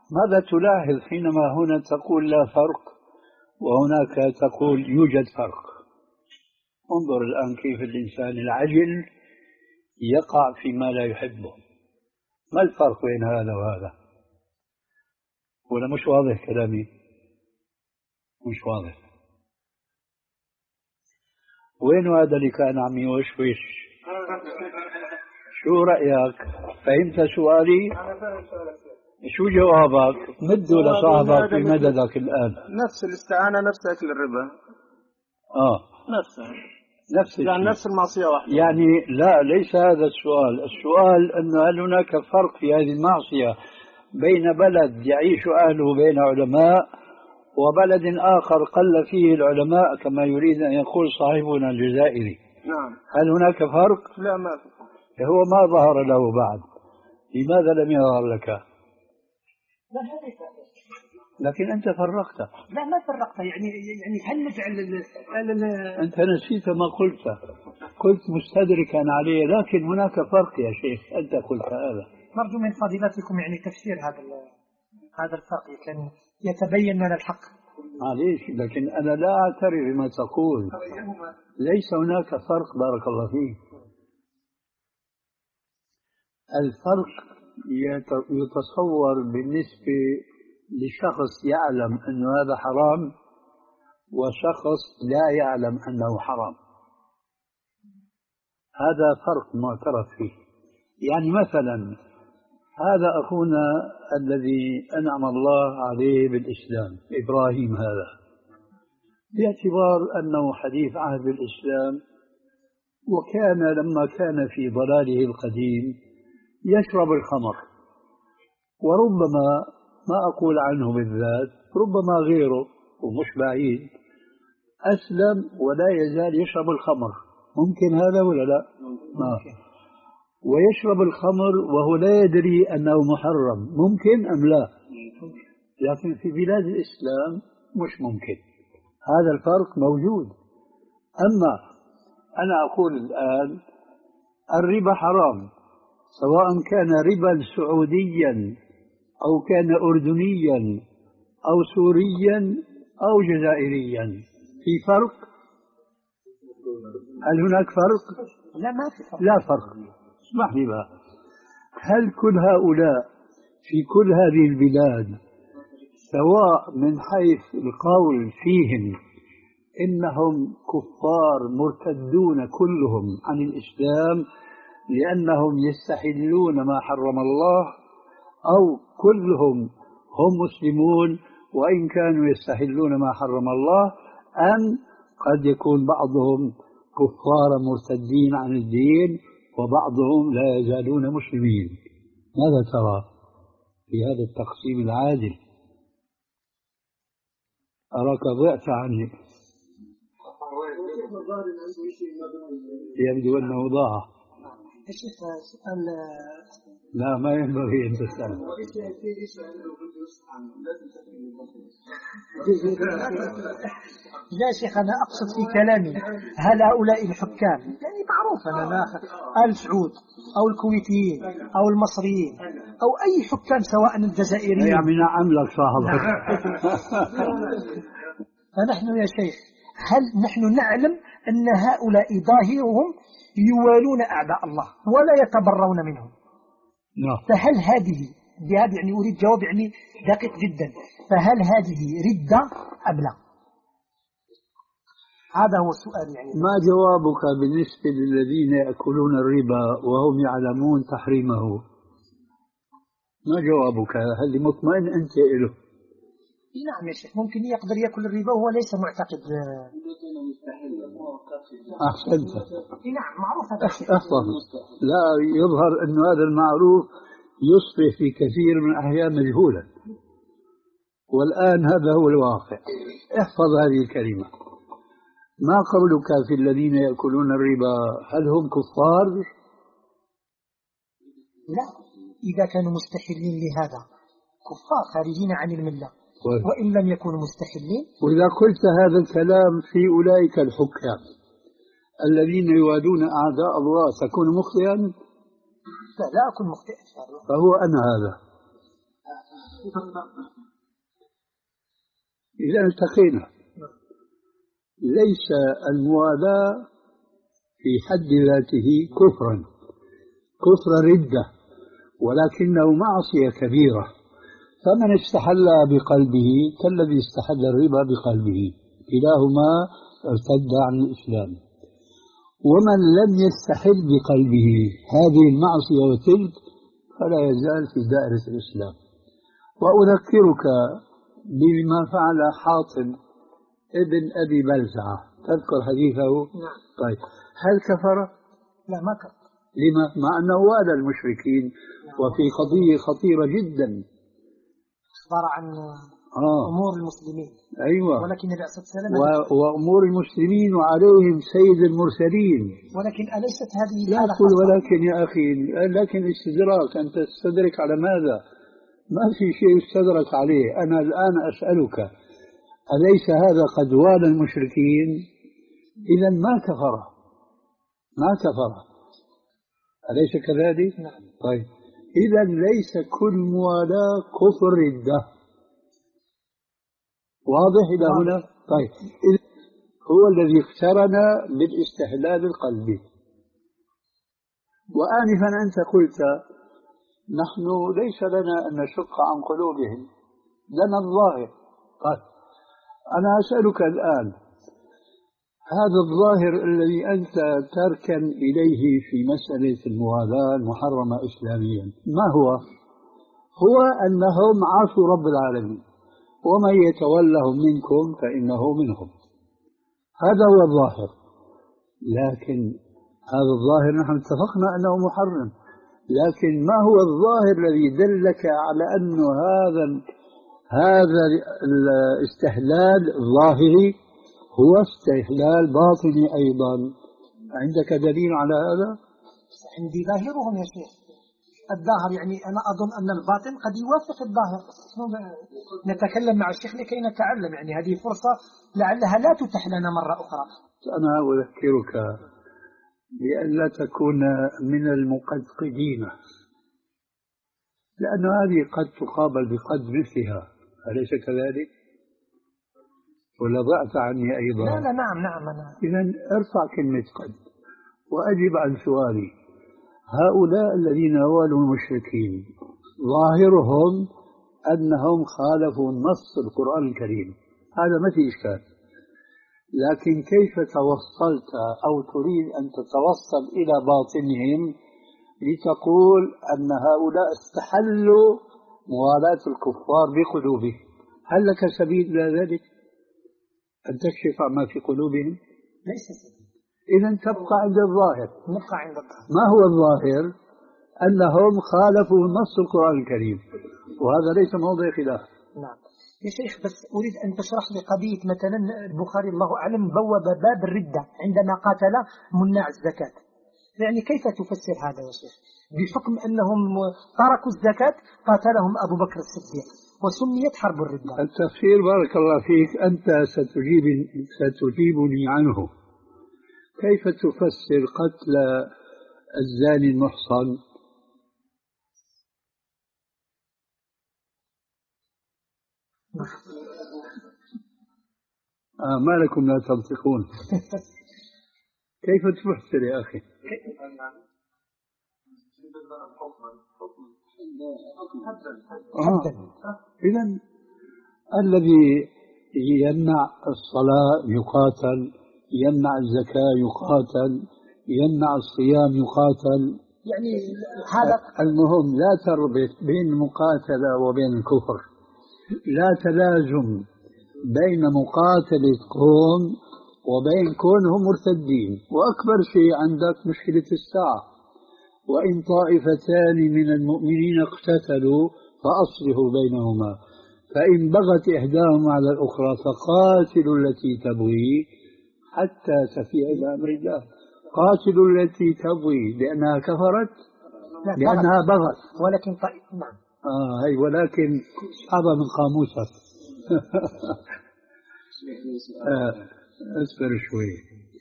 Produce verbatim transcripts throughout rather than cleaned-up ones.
ماذا تلاحظ حينما هنا تقول لا فرق وهناك تقول يوجد فرق؟ انظر الآن كيف الإنسان العجل يقع فيما لا يحبه. ما الفرق بين هذا وهذا؟ ولا مش واضح كلامي؟ مش واضح. وين هذا اللي كان عم يوشوش؟ شو رأيك؟ فهمت سؤالي؟ شو جوابك؟ مده لصاحبك في مددك الآن. نفس الاستعانة، نفس أكل الربا. آه نفسها نفس يعني نفس المعصية واحدة. يعني لا، ليس هذا السؤال. السؤال أنه هل هناك فرق في هذه المعصية بين بلد يعيش أهله بين علماء وبلد آخر قل فيه العلماء كما يريد أن يقول صاحبنا الجزائري؟ نعم. هل هناك فرق؟ لا، ما في. هو ما ظهر له بعد. لماذا لم يظهر لك؟ لا هذا لكن أنت فرقت. لا ما فرقت. يعني يعني هل نجعل ال ال أنت نسيت ما قلت. قلت مستدركا عليه، لكن هناك فرق يا شيخ. أنت قلت هذا. نرجو من فضيلتكم يعني تفسير هذا هذا الفرق كان يتبين لنا الحق. معليش، لكن أنا لا أعترف بما تقول. ليس هناك فرق بارك الله فيك. الفرق يتصور بالنسبة لشخص يعلم أن هذا حرام وشخص لا يعلم أنه حرام. هذا فرق معترف فيه. يعني مثلا هذا أخونا الذي أنعم الله عليه بالإسلام، إبراهيم، هذا باعتبار أنه حديث عهد بالإسلام، وكان لما كان في ضلاله القديم يشرب الخمر، وربما ما أقول عنه بالذات، ربما غيره ومش بعيد أسلم ولا يزال يشرب الخمر. ممكن هذا ولا لا؟ ممكن. ويشرب الخمر وهو لا يدري أنه محرم. ممكن أم لا؟ لكن في بلاد الإسلام مش ممكن. هذا الفرق موجود. أما أنا أقول الآن الربا حرام، سواء كان ربا سعوديا أو كان أردنيا أو سوريا أو جزائريا. في فرق؟ هل هناك فرق؟ لا ما في فرق. لا فرق. اسمح لي بقى، هل كل هؤلاء في كل هذه البلاد سواء من حيث القول فيهم إنهم كفار مرتدون كلهم عن الإسلام لأنهم يستحلون ما حرم الله، أو كلهم هم مسلمون وإن كانوا يستحلون ما حرم الله، أم قد يكون بعضهم كفار مرتدين عن الدين وبعضهم لا يزالون مسلمين؟ ماذا ترى في هذا التقسيم العادل؟ أراك ضعت عني. يبدو أنه ضاع. الشيخ سؤال. لا ما ينبغي أن تسأل. لا شيخ، أنا أقصد في كلامي هل هؤلاء الحكام يعني معروف أننا آل سعود أو الكويتيين أو المصريين أو أي حكام سواء الجزائريين يعني نعم لك صاحبك. فنحن يا شيخ هل نحن نعلم أن هؤلاء ظاهرهم يوالون أعداء الله ولا يتبرون منهم؟ نعم. فهل هذه بهذا يعني أريد جواب يعني دقيق جدا، فهل هذه ردة أم لا؟ هذا هو السؤال. يعني ما جوابك بالنسبة للذين يأكلون الربا وهم يعلمون تحريمه؟ ما جوابك؟ هل مطمئن أنت له؟ نعم يا شيخ، ممكن يقدر يأكل الربا وهو ليس معتقد. أحسنت. نعم معروف هذا الشيء. أحسن. لا يظهر أن هذا المعروف يصبح في كثير من الأحيان مجهولا، والآن هذا هو الواقع. احفظ هذه الكلمة. ما قولك في الذين يأكلون الربا؟ هل هم كفار؟ لا، إذا كانوا مستحلين لهذا كفار خارجين عن الملة، وإن لم يكونوا مستحلين. وإذا قلت هذا الكلام في أولئك الحكام الذين يوادون أعداء الله تكون مخطئا؟ لا لا أكون مخطئا. فهو أنا هذا. إذا التقينا، ليس الموالاة في حد ذاته كفرا كفر ردة، ولكنه معصية كبيرة. فمن استحل بقلبه كالذي استحل الربا بقلبه، كلاهما ارتد عن الإسلام. ومن لم يستحل بقلبه هذه المعصية وتلك فلا يزال في دائرة الإسلام. وأذكرك بما فعل حاطب ابن أبي بلزعة، تذكر حديثه؟ نعم. طيب، هل كفر؟ لا، ما كفر. لما؟ مع أنه والى المشركين وفي قضية خطيرة جدا، أخبر عن آه. أمور المسلمين. أيوة. ولكن النبي عليه الصلاة والسلام و... وأمور المسلمين وعليهم سيد المرسلين. ولكن أليست هذه لا أقول ولكن يا أخي، لكن استدراك، أنت تستدرك على ماذا؟ ما في شيء يستدرك عليه. أنا الآن أسألك، أليس هذا قد والى المشركين؟ إذا ما كفر، ما كفر، أليس كذلك؟ نعم. طيب، إذا ليس كل موالاة كفر ردة. واضح إلى هنا؟ طيب، هو الذي اقترن بالاستحلال القلبي. وآنفا أنت قلت نحن ليس لنا أن نشق عن قلوبهم، لنا الظاهر. طيب، أنا أسألك الآن، هذا الظاهر الذي أنت تركن إليه في مسألة الموالاة المحرمة إسلاميا ما هو؟ هو أنهم عصوا رب العالمين، ومن يتولهم منكم فإنه منهم. هذا هو الظاهر. لكن هذا الظاهر نحن اتفقنا أنه محرم، لكن ما هو الظاهر الذي دلك على أن هذا هذا الاستحلال الظاهري هو استحلال باطني أيضا؟ عندك دليل على هذا؟ عندي ظاهرهم يا شيخ. الظاهر يعني أنا أظن أن الباطن قد يوافق الظاهر. نتكلم مع الشيخ لكي نتعلم، يعني هذه فرصة لعلها لا تتح لنا مرة أخرى. أنا أذكرك بأن لا تكون من المقدقدين، لأن هذه قد تقابل بقد مثلها، أليس كذلك؟ ولا ضعت عني أيضا؟ لا لا نعم نعم أنا. إذن ارفع كلمة قد وأجب عن سؤالي. هؤلاء الذين والوا المشركين ظاهرهم أنهم خالفوا نص القرآن الكريم، هذا ما في إشكال. لكن كيف توصلت أو تريد أن تتوصل إلى باطنهم لتقول أن هؤلاء استحلوا موالاة الكفار بقلوبهم؟ هل لك سبيل إلى ذلك؟ أن تكشف عما في قلوبهم؟ ليس سبيل. إذن تبقى عند الظاهر. نبقى عند الظاهر. ما هو الظاهر؟ أنهم خالفوا نص القرآن الكريم، وهذا ليس موضع خلاف. نعم يا شيخ، بس أريد أن تشرح لي قضية مثلا البخاري الله أعلم بوب باب الردة عندما قاتل مناع الزكاة، يعني كيف تفسر هذا يا شيخ؟ بحكم أنهم تركوا الزكاة قاتلهم أبو بكر الصديق وسميت حرب الردة. التفسير بارك الله فيك أنت ستجيب ستجيبني عنه. كيف تفسر قتل الزاني المحصن؟ آه ما لكم لا تنطقون؟ كيف تفسر يا أخي؟ آه. إذن الذي يمنع الصلاة يقاتل، يمنع الزكاة يقاتل، يمنع الصيام يقاتل. يعني هذا المهم لا تربط بين المقاتلة وبين الكفر، لا تلازم بين مقاتلة قوم وبين كونهم مرتدين. وأكبر شيء عندك مشكلة الساعة، وإن طائفتان من المؤمنين اقتتلوا فأصلحوا بينهما، فإن بغت إحداهما على الأخرى فقاتلوا التي تبغي حتى تفيء إلى أمر الله. قاتلوا التي تبغي لأنها كفرت، لأنها بغت. ولكن طيب نعم آه هي ولكن اسحبها من قاموسك. آه اصبر شوي.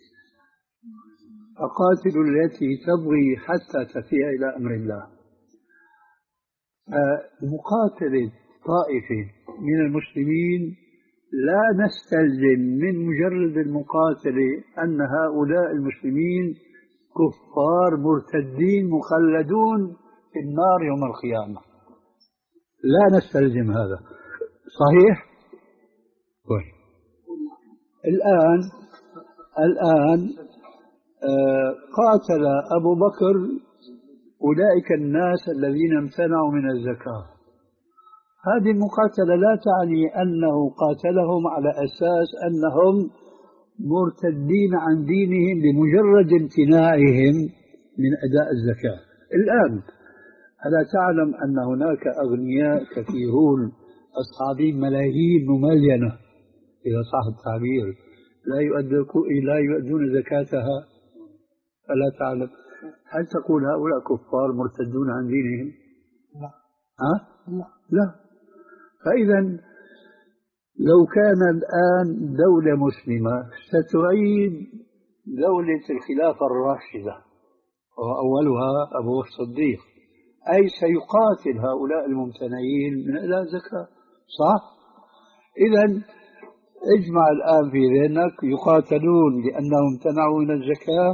فقاتلوا التي تبغي حتى تفيء إلى أمر الله. آه مقاتلة طائفة من المسلمين لا نستلزم من مجرد المقاتلة أن هؤلاء المسلمين كفار مرتدين مخلدون في النار يوم القيامة. لا نستلزم هذا. صحيح؟ طيب. الآن الآن آه قاتل أبو بكر أولئك الناس الذين امتنعوا من الزكاة. هذه المقاتلة لا تعني أنه قاتلهم على أساس أنهم مرتدين عن دينهم بمجرد امتناعهم من أداء الزكاة. الآن ألا تعلم أن هناك أغنياء كثيرون أصحابين ملايين مملينة إذا صح التعبير لا لا يؤدون زكاتها؟ ألا تعلم؟ هل تقول هؤلاء كفار مرتدون عن دينهم؟ لا. ها؟ لا. لا. فإذا لو كان الآن دولة مسلمة ستعيد دولة الخلافة الراشدة وأولها أبو الصديق، أي سيقاتل هؤلاء الممتنعين من أداء الزكاة. صح؟ إذا اجمع الآن في ذهنك يقاتلون لأنهم امتنعوا من الزكاة،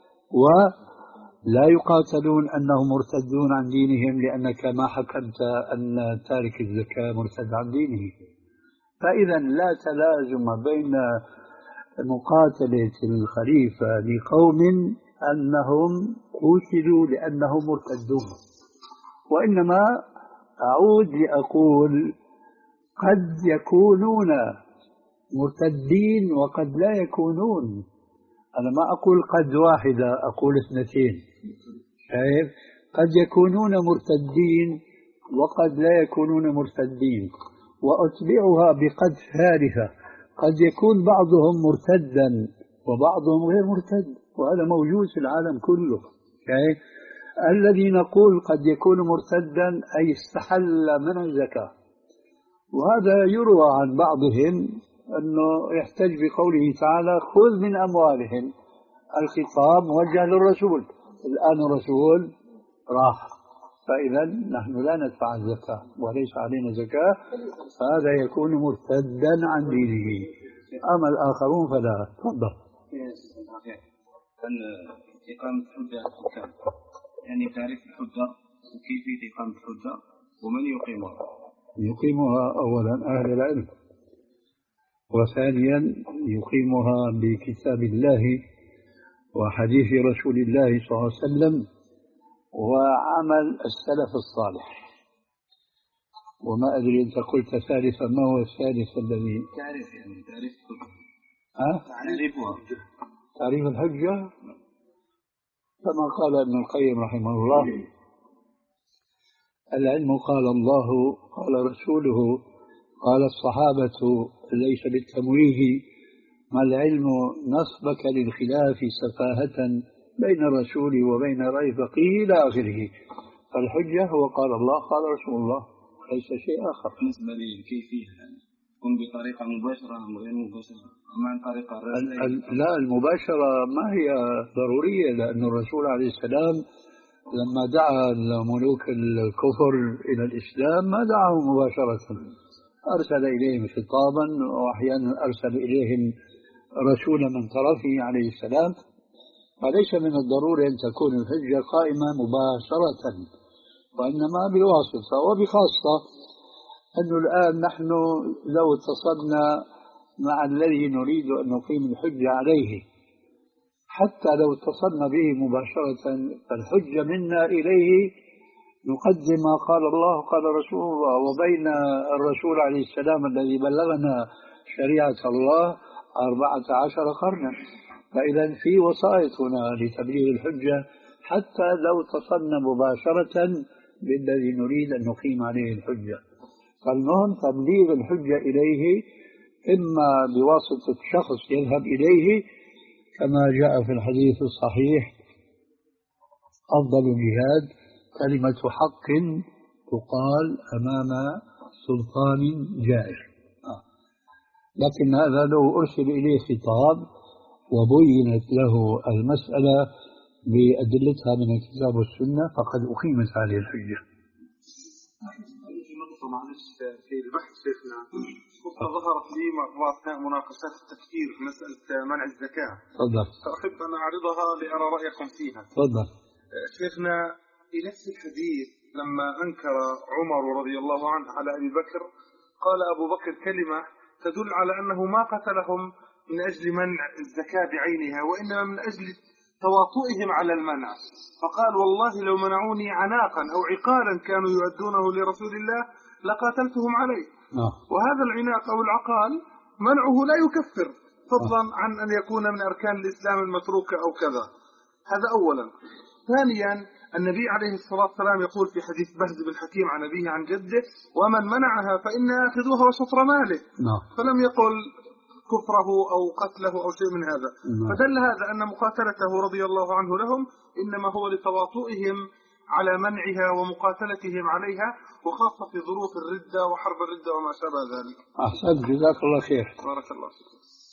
ولا يقاتلون أنهم مرتدون عن دينهم لأنك ما حكمت أن تارك الزكاة مرتد عن دينه. فإذا لا تلازم بين مقاتلة الخليفة لقوم أنهم قتلوا لأنهم مرتدون، وإنما أعود لأقول قد يكونون مرتدين وقد لا يكونون. أنا ما أقول قد واحدة، أقول اثنتين. شايف؟ قد يكونون مرتدين وقد لا يكونون مرتدين. وأتبعها بقد ثالثة، قد يكون بعضهم مرتدا وبعضهم غير مرتد، وهذا موجود في العالم كله. شايف؟ الذي نقول قد يكون مرتدا أي استحل من الزكاة، وهذا يروى عن بعضهم أنه يحتج بقوله تعالى خذ من أموالهم. الخطاب موجه للرسول، الآن الرسول راح، فإذا نحن لا ندفع الزكاة وليس علينا زكاة، فهذا يكون مرتدا عن دينه. أما الآخرون فلا. تفضل. إقامة الحجة الحكام، يعني تعريف الحجة وكيفية إقامة الحجة ومن يقيمها؟ يقيمها أولا أهل العلم، وثانيا يقيمها بكتاب الله وحديث رسول الله صلى الله عليه وسلم وعمل السلف الصالح. وما أدري أنت قلت ثالثا، ما هو الثالث الذي تعرف؟ يعني تعريف الحجة. ها؟ تعريفها. تعريف الحجة كما قال ابن القيم رحمه الله: العلم قال الله قال رسوله قال الصحابة، ليس بالتمويه، ما العلم نصبك للخلاف سفاهة بين الرسول وبين رأي فقيه إلى آخره. فالحجة هو قال الله قال رسول الله، ليس شيء آخر. بالنسبة للكيفية يعني تكون بطريقة مباشرة أم غير مباشرة أم عن طريقة رسمية؟ لا، المباشرة ما هي ضرورية، لأن الرسول عليه السلام لما دعا ملوك الكفر إلى الإسلام ما دعاهم مباشرة، أرسل إليهم خطابا، وأحيانا أرسل إليهم رسولا من طرفه عليه السلام. فليس من الضروري أن تكون الحجة قائمة مباشرة، وإنما بالواسطة. وبخاصة أنه الآن نحن لو اتصلنا مع الذي نريد أن نقيم الحجة عليه، حتى لو اتصلنا به مباشرة، فالحجة منا إليه نقدم ما قال الله قال رسول الله، وبين الرسول عليه السلام الذي بلغنا شريعة الله أربعة عشر قرنا. فإذا في وسائط هنا لتبليغ الحجة، حتى لو اتصلنا مباشرة بالذي نريد أن نقيم عليه الحجة. فالمهم تبليغ الحجة إليه، إما بواسطة شخص يذهب إليه كما جاء في الحديث الصحيح: أفضل الجهاد كلمة حق تقال أمام سلطان جائر. آه. لكن هذا لو أرسل إليه خطاب وبينت له المسألة بأدلتها من الكتاب والسنة فقد أقيمت هذه الحجة. في نقطة معلش في البحث شيخنا ظهرت لي مرات أثناء مناقشات التفكير في مسألة منع الزكاة. تفضل. فأحب أن أعرضها لأرى رأيكم فيها. تفضل. شيخنا في نفس الحديث لما أنكر عمر رضي الله عنه على أبي بكر قال أبو بكر كلمة تدل على أنه ما قتلهم من أجل منع الزكاة بعينها وإنما من أجل تواطؤهم على المنع، فقال والله لو منعوني عناقا أو عقالا كانوا يؤدونه لرسول الله لقاتلتهم عليه. آه. وهذا العناق أو العقال منعه لا يكفر فضلا آه. عن أن يكون من أركان الإسلام المتروكة أو كذا. هذا أولا. ثانيا النبي عليه الصلاة والسلام يقول في حديث بهز بن حكيم عن أبيه عن جده ومن منعها فإن أخذوها وشطر ماله. آه. فلم يقل كفره أو قتله أو شيء من هذا. نعم. فدل هذا أن مقاتلته رضي الله عنه لهم إنما هو لتواطؤهم على منعها ومقاتلتهم عليها وخاصة في ظروف الردة وحرب الردة وما شابه ذلك. أحسن جزاك الله خير. بارك الله فيك.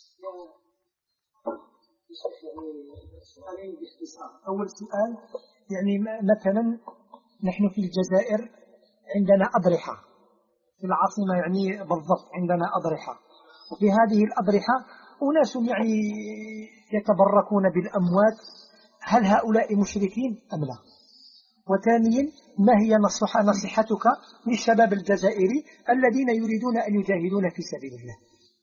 سؤالين باختصار. أول سؤال يعني مثلا نحن في الجزائر عندنا أضرحة في العاصمة يعني بالضبط عندنا أضرحة وفي هذه الأضرحة أناس يعني يتبركون بالأموات، هل هؤلاء مشركين أم لا؟ وثانيا ما هي نصح نصيحتك للشباب الجزائري الذين يريدون أن يجاهدون في سبيل الله؟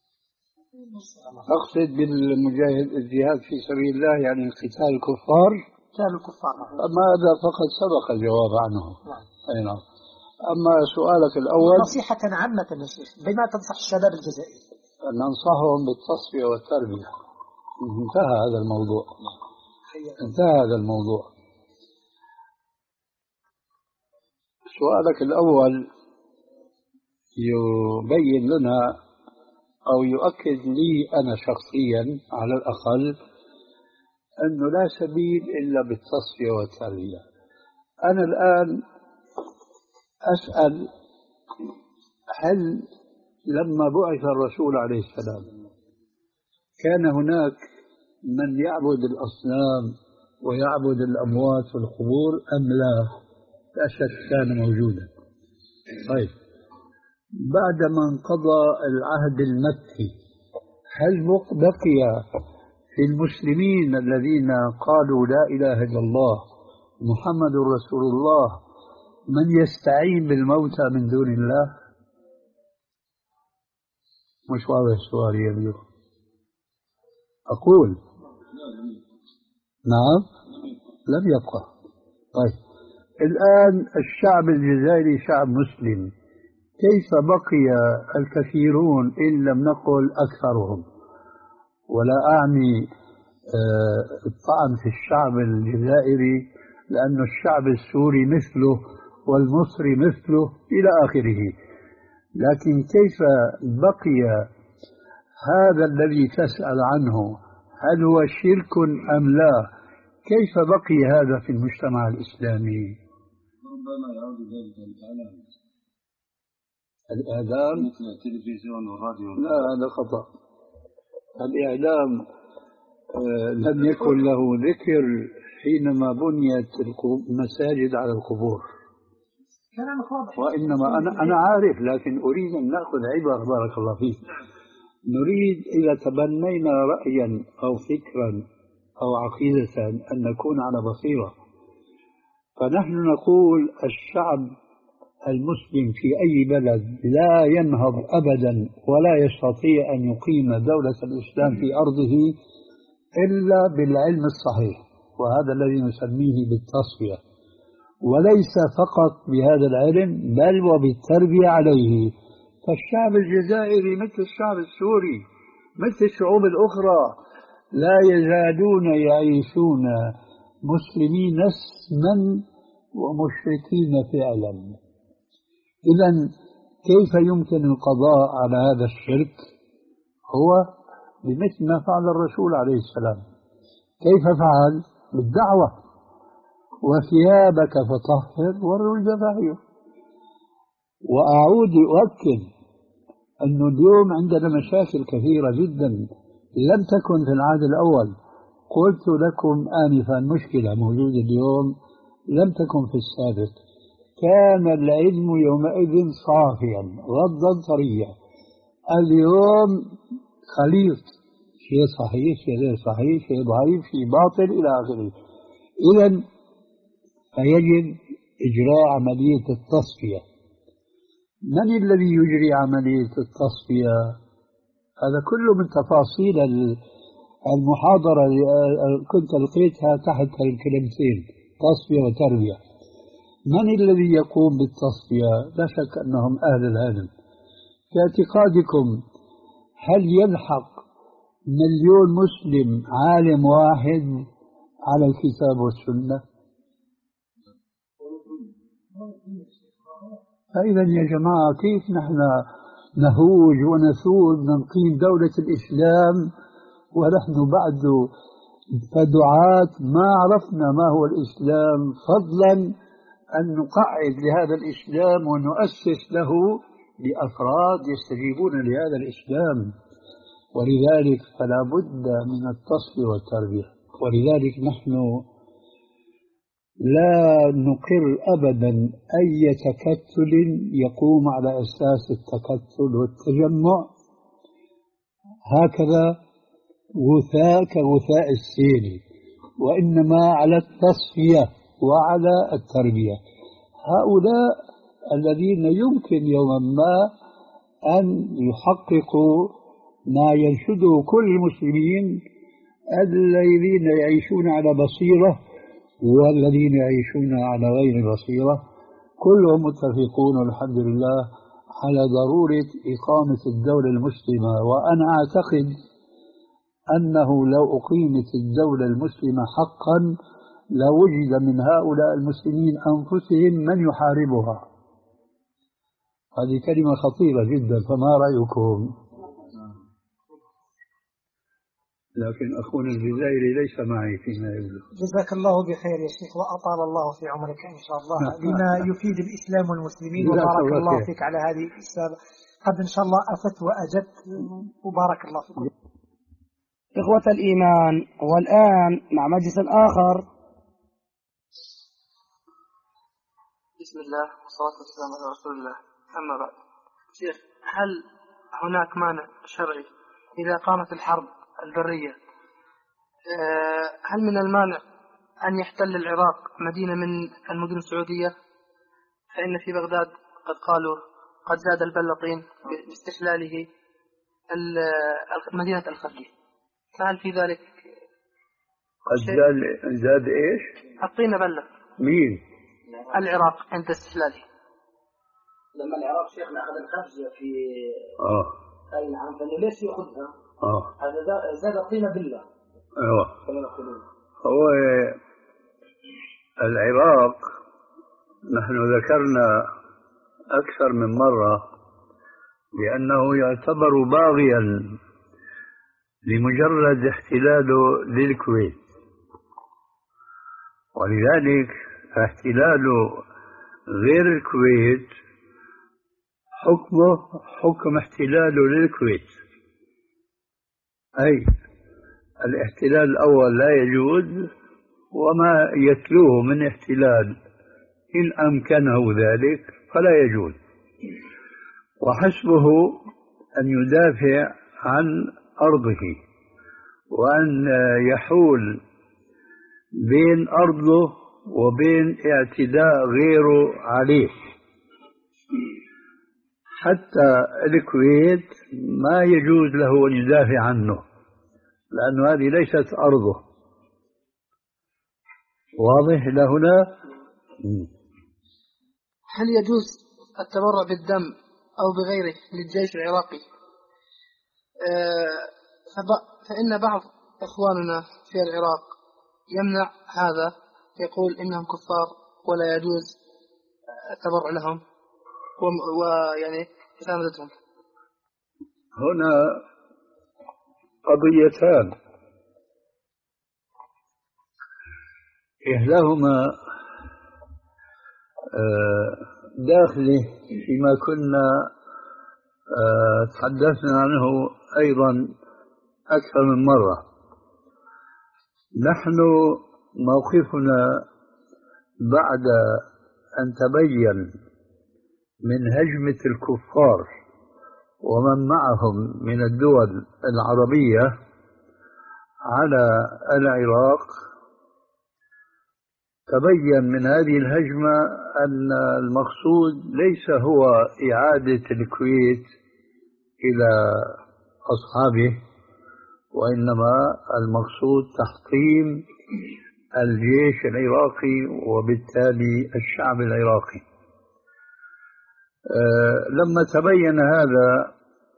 أقصد بالمجاهد الجهاد في سبيل الله يعني قتال الكفار. قتال الكفار. أما هذا فقد سبق الجواب عنه. نعم. أي نعم. أما سؤالك الأول نصيحة عامة يا شيخ بما تنصح الشباب الجزائري؟ ننصحهم بالتصفية والتربية. انتهى هذا الموضوع. انتهى هذا الموضوع. سؤالك الأول يبين لنا أو يؤكد لي أنا شخصيا على الأقل أنه لا سبيل إلا بالتصفية والتربية. أنا الآن أسأل هل لما بعث الرسول عليه السلام كان هناك من يعبد الأصنام ويعبد الأموات في القبور أم لا؟ لا شك كان موجودا. طيب بعدما انقضى العهد المكي هل بقي في المسلمين الذين قالوا لا إله إلا الله محمد رسول الله من يستعين بالموتى من دون الله؟ مش واضح السؤال يا أقول نعم لم يبقى. طيب الآن الشعب الجزائري شعب مسلم، كيف بقي الكثيرون إن لم نقل أكثرهم؟ ولا أعني الطعن في الشعب الجزائري لأن الشعب السوري مثله والمصري مثله إلى آخره، لكن كيف بقي هذا الذي تسأل عنه هل هو شرك أم لا؟ كيف بقي هذا في المجتمع الإسلامي؟ ربما يعود ذلك الإعلام الإعلام مثل التلفزيون والراديو. لا هذا خطأ. الإعلام آه لم يكن له ذكر حينما بنيت المساجد على القبور، وإنما أنا أنا عارف لكن أريد أن نأخذ عبر بارك الله فيك. نريد إذا تبنينا رأيا أو فكرا أو عقيدة أن نكون على بصيرة، فنحن نقول الشعب المسلم في أي بلد لا ينهض أبدا ولا يستطيع أن يقيم دولة الإسلام في أرضه إلا بالعلم الصحيح، وهذا الذي نسميه بالتصفية، وليس فقط بهذا العلم بل وبالتربية عليه. فالشعب الجزائري مثل الشعب السوري مثل الشعوب الأخرى لا يزالون يعيشون مسلمين اسما ومشركين فعلا. إذن كيف يمكن القضاء على هذا الشرك؟ هو بمثل ما فعل الرسول عليه السلام. كيف فعل؟ بالدعوة. وثيابك فطهر والرجز فاهجر. وأعود أؤكد أنه اليوم عندنا مشاكل كثيرة جدا لم تكن في العهد الأول. قلت لكم آنفا مشكلة موجودة اليوم لم تكن في السابق. كان العلم يومئذ صافيا غضا طريا. اليوم خليط، شيء صحيح شيء غير صحيح، شيء ضعيف شيء باطل إلى آخره. إذن فيجب إجراء عملية التصفية. من الذي يجري عملية التصفية؟ هذا كله من تفاصيل المحاضرة اللي كنت لقيتها تحت الكلمتين تصفية وتربية. من الذي يقوم بالتصفية؟ لا شك أنهم أهل العلم. في اعتقادكم هل يلحق مليون مسلم عالم واحد على الكتاب والسنة؟ فإذا يا جماعة كيف نحن نهوج ونثور نقيم دولة الإسلام ونحن بعد كدعاة ما عرفنا ما هو الإسلام، فضلا أن نقعد لهذا الإسلام ونؤسس له لأفراد يستجيبون لهذا الإسلام. ولذلك فلا بد من التصفية والتربية. ولذلك نحن لا نقر أبدا أي تكتل يقوم على أساس التكتل والتجمع هكذا غثاء كغثاء السيل، وإنما على التصفية وعلى التربية. هؤلاء الذين يمكن يوما ما أن يحققوا ما ينشده كل المسلمين الذين يعيشون على بصيرة والذين يعيشون على غير بصيرة، كلهم متفقون والحمد لله على ضرورة إقامة الدولة المسلمة. وأنا أعتقد أنه لو أقيمت الدولة المسلمة حقا لوجد من هؤلاء المسلمين أنفسهم من يحاربها. هذه كلمة خطيرة جدا، فما رأيكم؟ لكن أخونا الجزائري ليس معي فيما يبدو. جزاك الله بخير يا شيخ، وأطال الله في عمرك إن شاء الله بما يفيد الإسلام والمسلمين، وبارك الله فيك على هذه الإجابة. قد إن شاء الله أفت وأجبت، وبارك الله فيكم. إخوة الإيمان، والآن مع مجلس آخر. بسم الله والصلاة والسلام على رسول الله. أما بعد، شيخ، هل هناك مانع شرعي إذا قامت الحرب البرية، هل من المانع أن يحتل العراق مدينة من المدن السعودية؟ فإن في بغداد قد قالوا قد زاد البلطين باستحلاله مدينة الخرجي، فهل في ذلك قد زاد زاد إيش؟ الطين بلة. مين؟ العراق عند استحلاله. لما العراق شيخنا أخذ الخرج في آه أي نعم، فإنه ليش يأخذها؟ آه هذا زاد الطين بلة. أيوة. هو العراق نحن ذكرنا أكثر من مرة بأنه يعتبر باغيا لمجرد احتلاله للكويت، ولذلك احتلاله غير الكويت حكمه حكم احتلاله للكويت، أي الاحتلال الأول لا يجوز، وما يتلوه من احتلال إن أمكنه ذلك فلا يجوز، وحسبه أن يدافع عن أرضه وأن يحول بين أرضه وبين اعتداء غيره عليه. حتى الكويت ما يجوز له أن يدافع عنه، لأن هذه ليست أرضه. واضح لهنا؟ هل يجوز التبرع بالدم أو بغيره للجيش العراقي؟ فإن بعض إخواننا في العراق يمنع هذا، يقول إنهم كفار ولا يجوز التبرع لهم ويعني مساندتهم. هنا قضيتان، إحداهما داخله فيما كنا تحدثنا عنه أيضا أكثر من مرة. نحن موقفنا بعد أن تبين من هجمة الكفار ومن معهم من الدول العربية على العراق، تبين من هذه الهجمة أن المقصود ليس هو إعادة الكويت إلى أصحابه، وإنما المقصود تحطيم الجيش العراقي وبالتالي الشعب العراقي. أه لما تبين هذا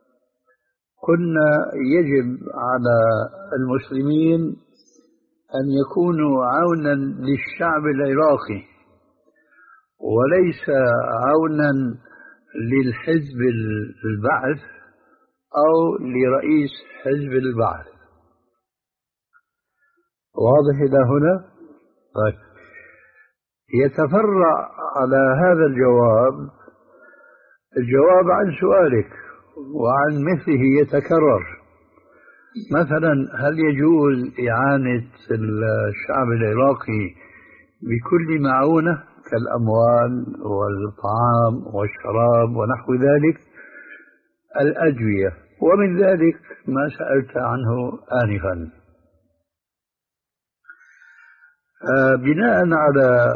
قلنا يجب على المسلمين أن يكونوا عونا للشعب العراقي وليس عونا للحزب البعث أو لرئيس حزب البعث. واضح إلى هنا؟ طيب. يتفرع على هذا الجواب الجواب عن سؤالك وعن مثله يتكرر. مثلا هل يجوز إعانة الشعب العراقي بكل معونة كالأموال والطعام والشراب ونحو ذلك، الأدوية، ومن ذلك ما سألت عنه آنفا. آه بناء على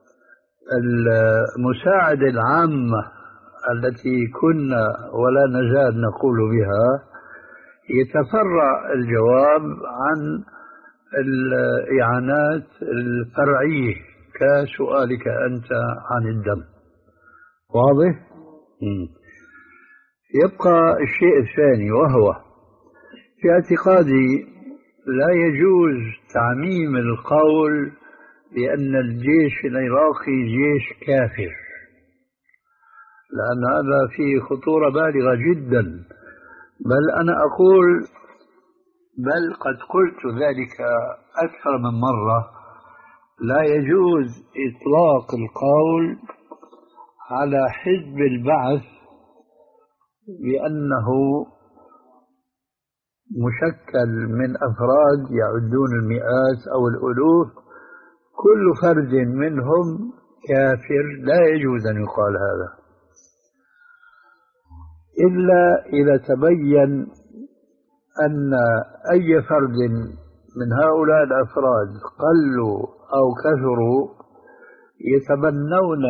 المساعدة العامة التي كنا ولا نزال نقول بها، يتفرع الجواب عن الإعانات الفرعية كسؤالك أنت عن الدم. واضح؟ م. يبقى الشيء الثاني، وهو في اعتقادي لا يجوز تعميم القول بأن الجيش العراقي جيش كافر، لأن هذا فيه خطورة بالغة جدا. بل أنا أقول، بل قد قلت ذلك أكثر من مرة، لا يجوز إطلاق القول على حزب البعث بأنه مشكل من أفراد يعدون المئات أو الألوف كل فرد منهم كافر. لا يجوز أن يقال هذا إلا إذا تبين أن أي فرد من هؤلاء الأفراد قلوا أو كثروا يتبنون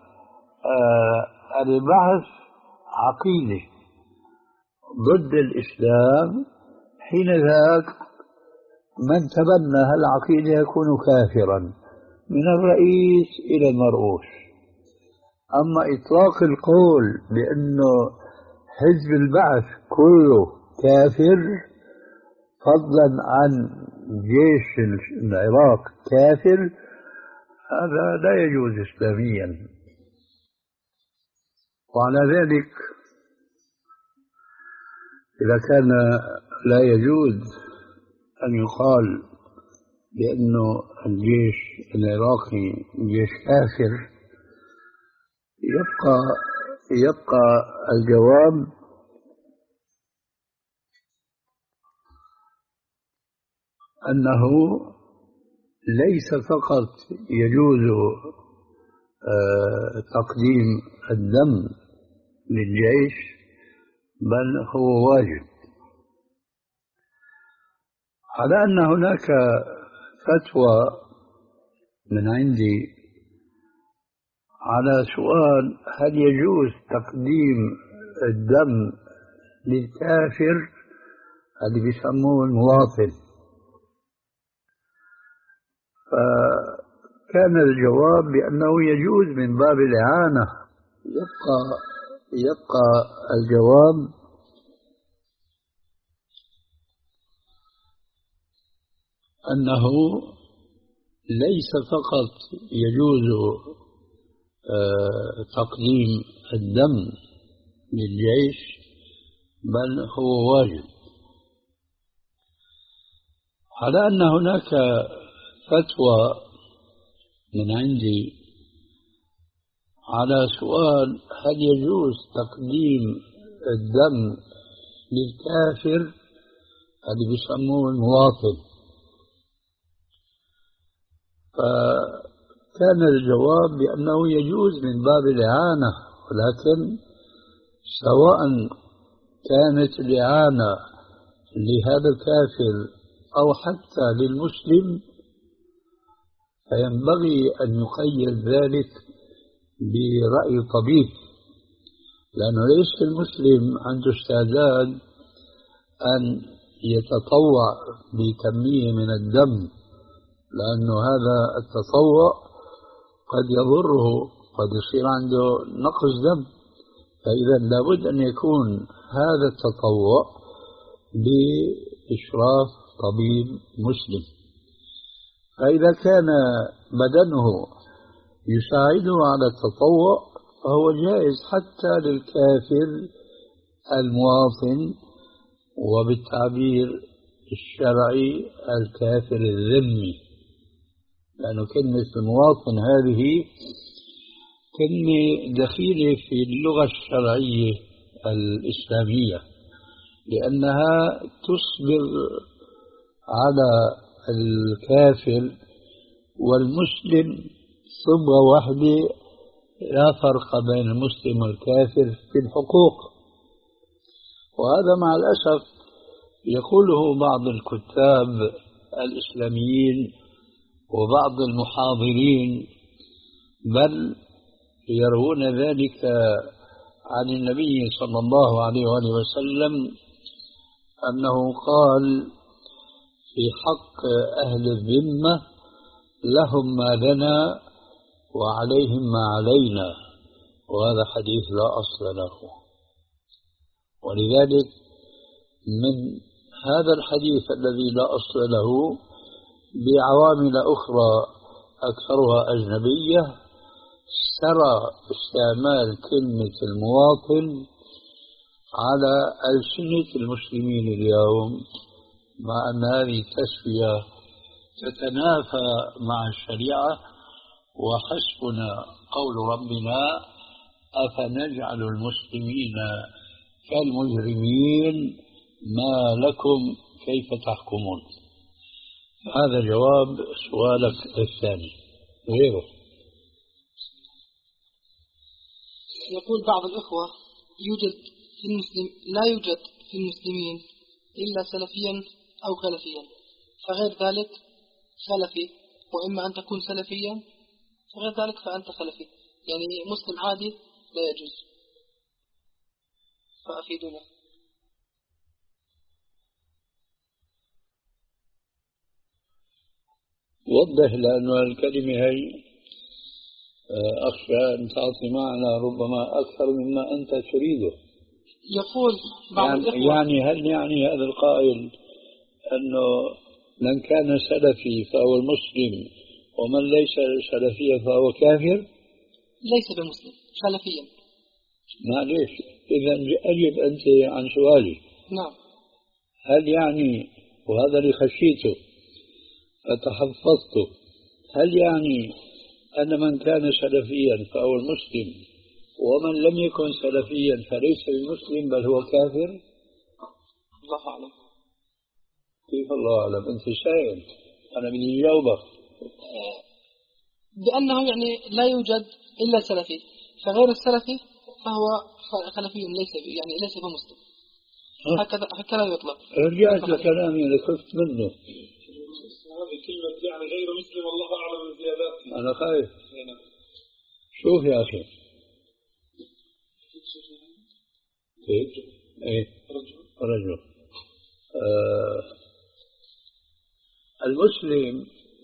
البعث عقيدة ضد الإسلام، حين ذاك من تبنى هالعقيدة يكون كافرا من الرئيس إلى المرؤوس. أما إطلاق القول بأنه حزب البعث كله كافر فضلا عن جيش العراق كافر، هذا لا يجوز إسلاميا. وعلى ذلك إذا كان لا يجوز أن يقال بأنه الجيش العراقي جيش كافر، يبقى يبقى الجواب أنه ليس فقط يجوز تقديم الدم للجيش، بل هو واجب. على أن هناك فتوى من عندي على سؤال هل يجوز تقديم الدم للكافر اللي بيسموه المواطن، فكان الجواب بأنه يجوز من باب الإعانة. يبقى يبقى الجواب أنه ليس فقط يجوز تقديم الدم للجيش، بل هو واجب. على أن هناك فتوى من عندي على سؤال هل يجوز تقديم الدم للكافر اللي بيسموه المواطن، كان الجواب بأنه يجوز من باب الإعانة، ولكن سواء كانت الإعانة لهذا الكافر أو حتى للمسلم فينبغي أن يقيد ذلك برأي طبيب، لأنه ليس المسلم عنده استعداد أن يتطوع بكمية من الدم، لأنه هذا التطوع قد يضره، قد يصير عنده نقص دم، فإذا لابد أن يكون هذا التطوع بإشراف طبيب مسلم. فإذا كان بدنه يساعده على التطوع فهو جائز حتى للكافر المواطن، وبالتعبير الشرعي الكافر الذمي، لأنه كلمة المواطن هذه كلمة دخيلة في اللغة الشرعية الإسلامية، لأنها تصبغ على الكافر والمسلم صبغة واحدة، لا فرق بين المسلم والكافر في الحقوق. وهذا مع الأسف يقوله بعض الكتاب الإسلاميين وبعض المحاضرين، بل يروون ذلك عن النبي صلى الله عليه وآله وسلم أنه قال في حق أهل الذمة: لهم ما لنا وعليهم ما علينا، وهذا حديث لا أصل له. ولذلك من هذا الحديث الذي لا أصل له بعوامل أخرى أكثرها أجنبية سرى استعمال كلمة المواطن على ألسنة المسلمين اليوم، مع أن هذه التسوية تتنافى مع الشريعة. وحسبنا قول ربنا: أفنجعل المسلمين كالمجرمين ما لكم كيف تحكمون. هذا جواب سؤالك الثاني. غيره يقول بعض الإخوة: يوجد في المسلم لا يوجد في المسلمين إلا سلفيا أو خلفيا، فغير ذلك خلفي، وإما أن تكون سلفيا فغير ذلك فأنت خلفي، يعني مسلم عادي لا يجوز، فأفيدنا. وضح، لأن الكلمة هي أخشى أن تعطي معنى ربما أكثر مما أنت تريده. يقول بعض يعني, الإخوة يعني هل يعني هذا القائل أنه من كان سلفي فهو المسلم ومن ليس سلفيا فهو كافر؟ ليس بمسلم، سلفيا. معليش، إذا أجب أنت عن سؤالي. نعم. هل يعني، وهذا اللي خشيته فتحفظته، هل يعني أن من كان سلفيا فهو المسلم ومن لم يكن سلفيا فليس بمسلم بل هو كافر؟ الله أعلم. كيف الله أعلم؟ أنت سائل، أنا بدي أجاوبك. بأنه يعني لا يوجد إلا سلفي، فغير السلفي فهو خلفي، ليس يعني ليس بمسلم. هكذا هكذا يطلق. رجعت لكلامي اللي خفت منه. هذه كلمة يعني غير مسلم والله أعلم بزيادات. أنا خايف. شوف يا أخي. كيف؟ إيه؟ رجل. آه المسلم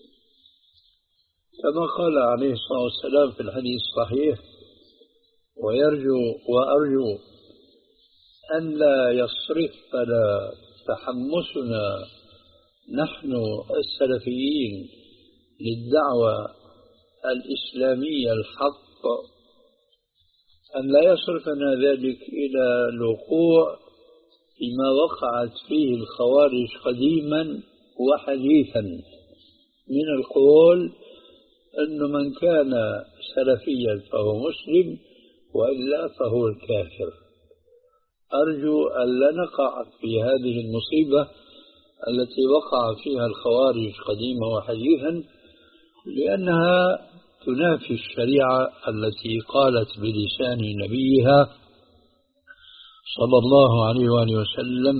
كما قال عليه الصلاة والسلام في الحديث الصحيح: ويرجو وأرجو أن لا يصرفنا تحمسنا نحن السلفيين للدعوة الإسلامية الحق، أن لا يصرفنا ذلك إلى الوقوع فيما وقعت فيه الخوارج قديما وحديثا من القول أن من كان سلفيا فهو مسلم وإلا فهو الكافر. أرجو أن لا نقع في هذه المصيبة التي وقع فيها الخوارج قديما وحديثا، لأنها تنافي الشريعة التي قالت بلسان نبيها صلى الله عليه وآله وسلم: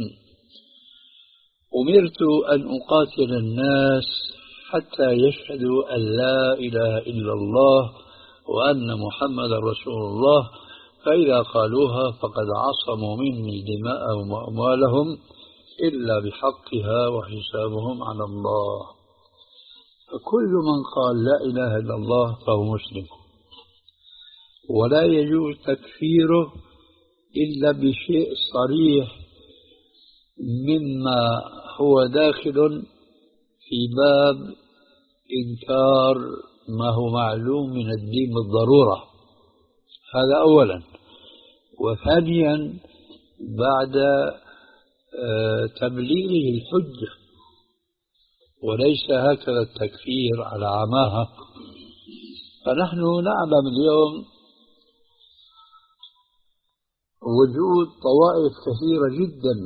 أمرت أن أقاتل الناس حتى يشهدوا أن لا إله إلا الله وأن محمد رسول الله، فإذا قالوها فقد عصموا مني دماءهم وأموالهم إلا بحقها وحسابهم على الله. فكل من قال لا إله إلا الله فهو مسلم، ولا يجوز تكفيره إلا بشيء صريح مما هو داخل في باب إنكار ما هو معلوم من الدين بالضرورة. هذا أولا. وثانيا بعد تبليغه الحجة، وليس هكذا التكفير على عماها. فنحن نعلم اليوم وجود طوائف كثيرة جدا،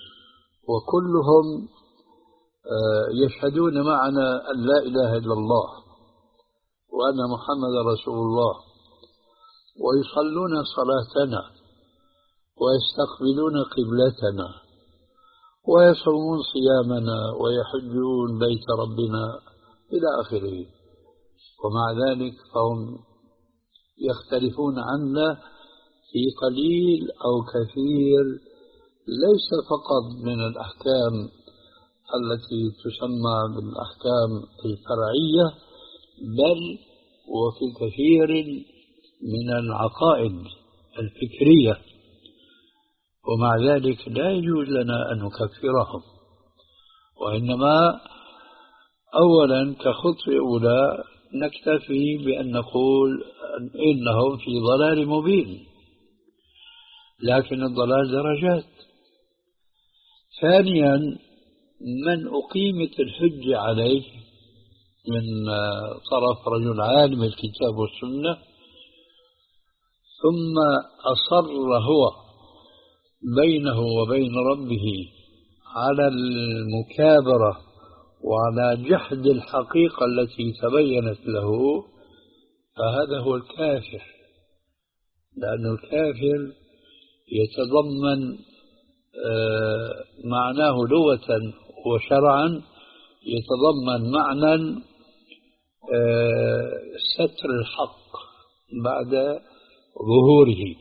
وكلهم يشهدون معنا أن لا إله إلا الله وأن محمد رسول الله، ويصلون صلاتنا ويستقبلون قبلتنا ويصومون صيامنا ويحجون بيت ربنا إلى آخره. ومع ذلك فهم يختلفون عنا في قليل أو كثير، ليس فقط من الأحكام التي تسمى بالأحكام الفرعية، بل وفي كثير من العقائد الفكرية. ومع ذلك لا يجوز لنا أن نكفرهم، وإنما أولا كخطوة أولى نكتفي بأن نقول إنهم في ضلال مبين، لكن الضلال درجات. ثانيا من أقيمت الحجة عليه من طرف رجل عالم الكتاب والسنة ثم أصر هو بينه وبين ربه على المكابرة وعلى جحد الحقيقة التي تبينت له، فهذا هو الكافر. لأن الكافر يتضمن معناه لغة وشرعا، يتضمن معنى ستر الحق بعد ظهوره.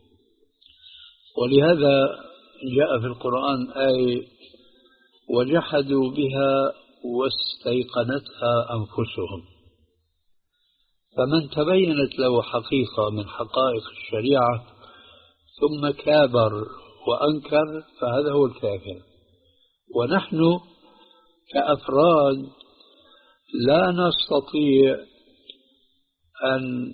ولهذا جاء في القرآن آية: وجحدوا بها واستيقنتها أنفسهم. فمن تبينت له حقيقة من حقائق الشريعة ثم كابر وأنكر فهذا هو الكافر. ونحن كأفراد لا نستطيع أن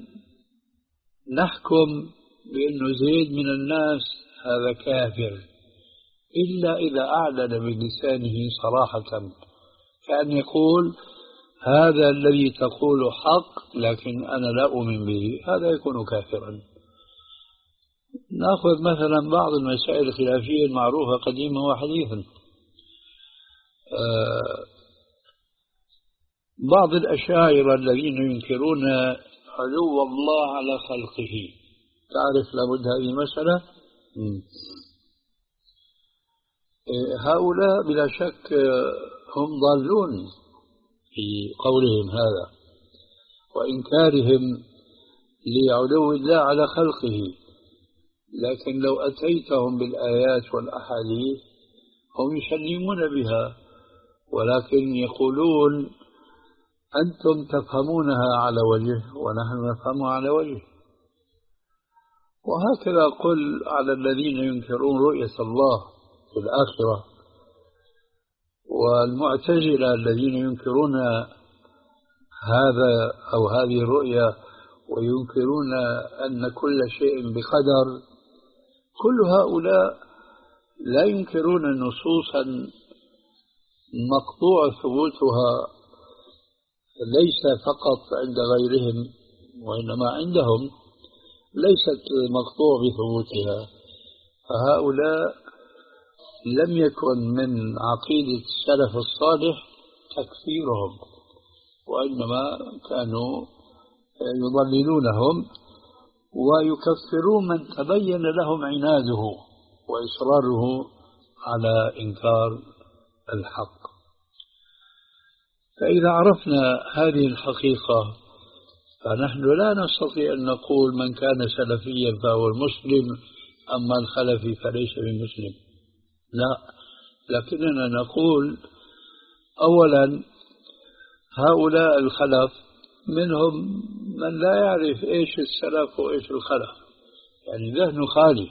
نحكم بأنه زيد من الناس هذا كافر إلا إذا أعلن بلسانه صراحة، كأن يقول هذا الذي تقول حق لكن أنا لا أؤمن به، هذا يكون كافرا. نأخذ مثلا بعض المسائل الخلافية المعروفة قديما وحديثا. بعض الأشاعرة الذين ينكرون علو الله على خلقه، تعرف لابد هذه المسألة. هؤلاء بلا شك هم ضالون في قولهم هذا وإنكارهم لعلو الله على خلقه، لكن لو أتيتهم بالآيات والأحاديث هم يسلمون بها، ولكن يقولون أنتم تفهمونها على وجه ونحن نفهمها على وجه. وهكذا قل على الذين ينكرون رؤية الله في الآخرة، والمعتزلة الذين ينكرون هذا أو هذه الرؤية وينكرون أن كل شيء بقدر، كل هؤلاء لا ينكرون نصوصا مقطوع ثبوتها ليس فقط عند غيرهم وإنما عندهم ليست مقطوع بثبوتها. فهؤلاء لم يكن من عقيدة السلف الصالح تكفيرهم، وإنما كانوا يضللونهم ويكفرون من تبين لهم عناده وإصراره على إنكار الحق. فإذا عرفنا هذه الحقيقة فنحن لا نستطيع أن نقول من كان سلفيا فهو المسلم أما الخلفي فليس بمسلم، لا، لكننا نقول أولا هؤلاء الخلف منهم من لا يعرف إيش السلف وإيش الخلف، يعني ذهنه خالي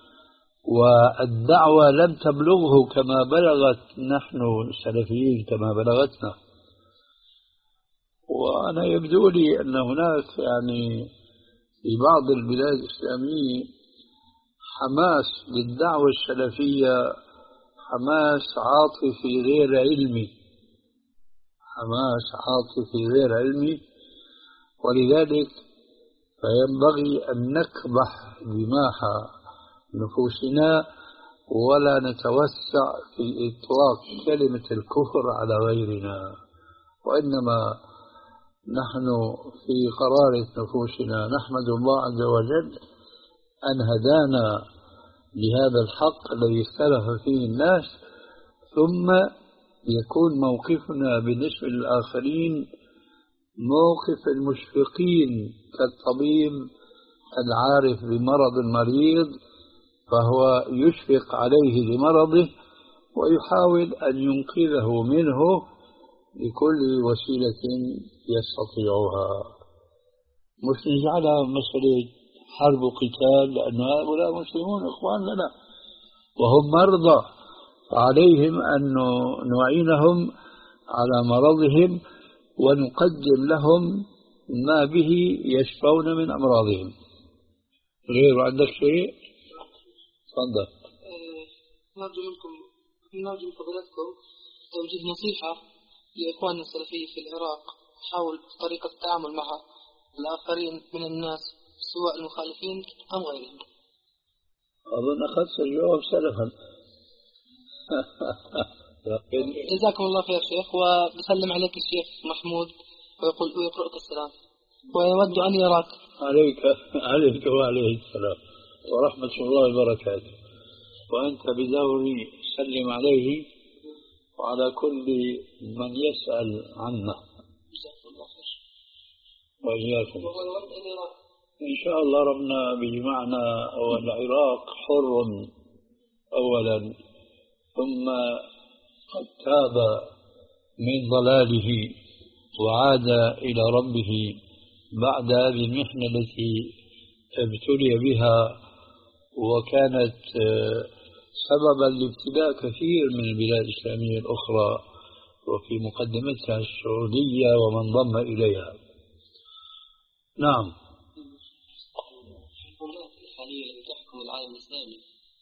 والدعوة لم تبلغه كما بلغت نحن السلفيين كما بلغتنا. وأنا يبدو لي أن هناك يعني في بعض البلاد الإسلامية حماس للدعوة السلفية، حماس عاطفي غير علمي، حماس عاطفي غير علمي، ولذلك فينبغي أن نكبح جماح نفوسنا ولا نتوسع في إطلاق كلمة الكفر على غيرنا، وإنما نحن في قرارة نفوسنا نحمد الله عز وجل أن هدانا لهذا الحق الذي اختلف فيه الناس، ثم يكون موقفنا بالنسبة للآخرين موقف المشفقين كالطبيب العارف بمرض المريض فهو يشفق عليه لمرضه ويحاول أن ينقذه منه بكل وسيلة يستطيعها، مش نجعلها مسألة حرب وقتال، لأن هؤلاء مسلمون إخوان لنا وهم مرضى، فعليهم أن نعينهم على مرضهم ونقدم لهم ما به يشفون من أمراضهم. غير عندك شيء؟ تفضل. نرجو منكم نرجو من فضلاتكم توجيه نصيحة لإخواننا السلفيين في العراق حول طريقة التعامل مع الآخرين من الناس سواء المخالفين أم غيرهم. أظن أخذت الجواب سلفا. جزاكم الله خير شيخ، وبسلم عليك الشيخ محمود ويقول ويقرأك السلام ويود أن يراك. عليك عليك وعليه السلام ورحمة الله وبركاته، وأنت بدوري سلم عليه وعلى كل من يسأل عنه وإياكم. إن شاء الله ربنا بجمعنا والعراق حر أولا، ثم قد تاب من ضلاله وعاد إلى ربه بعد هذه المحنة التي ابتلي بها وكانت سببا لابتلاء كثير من البلاد الإسلامية الأخرى وفي مقدمتها السعودية ومن ضم إليها. نعم. الحكومات الحالية التي تحكم العالم الإسلامي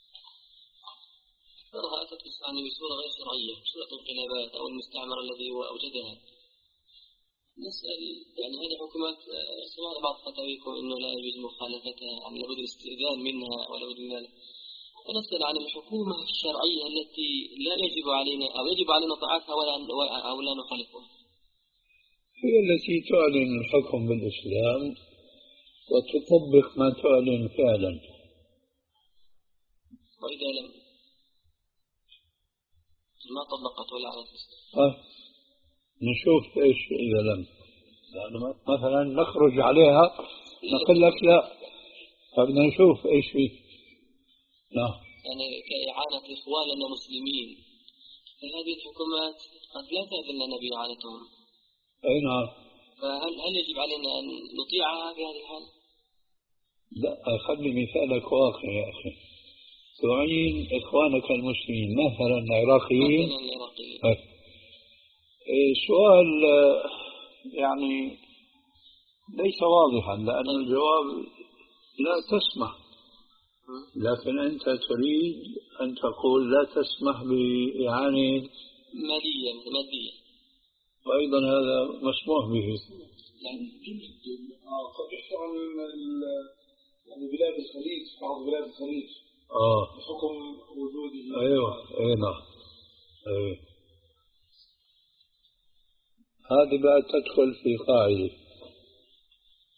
أكثرها أتت يعني بصورة غير شرعية، بصورة الانقلابات أو المستعمر الذي هو أوجدها. نسأل يعني هذه الحكومات سواء بعض فتاويكم إنه لا يجوز مخالفتها، يعني لابد الاستئذان منها ولا بد من ذلك، ونسأل عن الحكومة الشرعية التي لا يجب علينا أو يجب علينا طاعتها ولا أو لا نخالفها. هي التي تعلن الحكم بالإسلام وتطبق ما تعلن فعلا. وإذا لم ما طبقت ولا على أه نشوف إيش إذا لم، يعني مثلا نخرج عليها نقول لك لا، فبدنا نشوف إيش فيه. نعم. يعني كإعانة إخواننا مسلمين، فهذه الحكومات قد لا تأذن لنا بإعانتهم. أي نعم. فهل هل يجب علينا أن نطيعها في هذه الحال؟ لا، خلي مثالك واقع يا أخي. تعين إخوانك المسلمين مثلا العراقيين. مثلا العراقيين. سؤال يعني ليس واضحا لأن الجواب لا تسمح، لكن أنت تريد أن تقول لا تسمح بإعانة ماليا ماديا، وأيضا هذا مسموح به. يعني قد يحصل عن يعني بلاد الخليج، بعض بلاد الخليج آه بحكم وجوده. أيوة أي نعم. أيوة. هذه بقى تدخل في قاعدة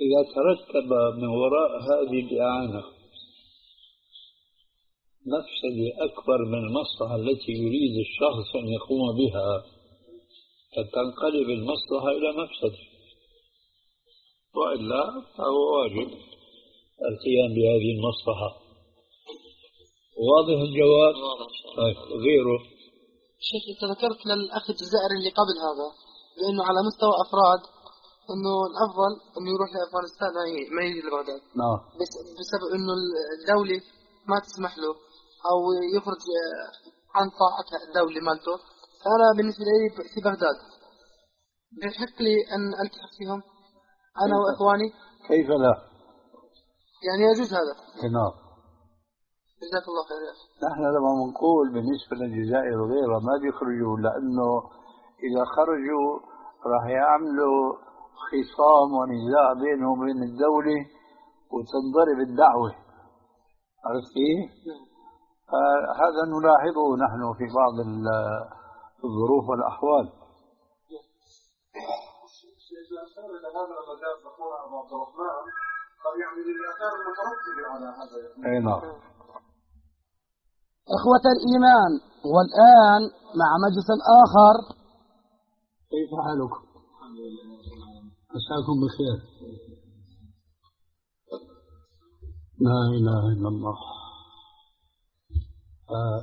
إذا ترتب من وراء هذه الإعانة مفسدة أكبر من المصلحة التي يريد الشخص أن يقوم بها، فتنقلب المصلحة إلى مفسدة، وإلا فهو واجب القيام بهذه المصلحة. واضح الجواب؟ طيب غيره. شيخ أنت ذكرت للأخ الجزائري اللي قبل هذا بأنه على مستوى أفراد أنه الأفضل أنه يروح لأفغانستان ما يجي لبغداد. نعم. بس بسبب أنه الدولة ما تسمح له أو يخرج عن طاعة الدولة مالته. فأنا بالنسبة لي في بغداد بحق لي أن ألتحق فيهم أنا وإخواني. كيف لا؟ يعني يجوز هذا. نعم. جزاك الله خير يا أخي. نحن لما نقول بالنسبة للجزائر وغيرها ما بيخرجوا، لأنه إذا خرجوا راح يعملوا خصام ونزاع بينهم وبين الدولة وتنضرب الدعوة. عرفت كيف؟ هذا نلاحظه نحن في بعض الظروف والأحوال. أي نعم. إخوة الإيمان، والآن مع مجلس آخر. كيف حالكم؟ عساكم بخير. لا إله إلا الله. آه.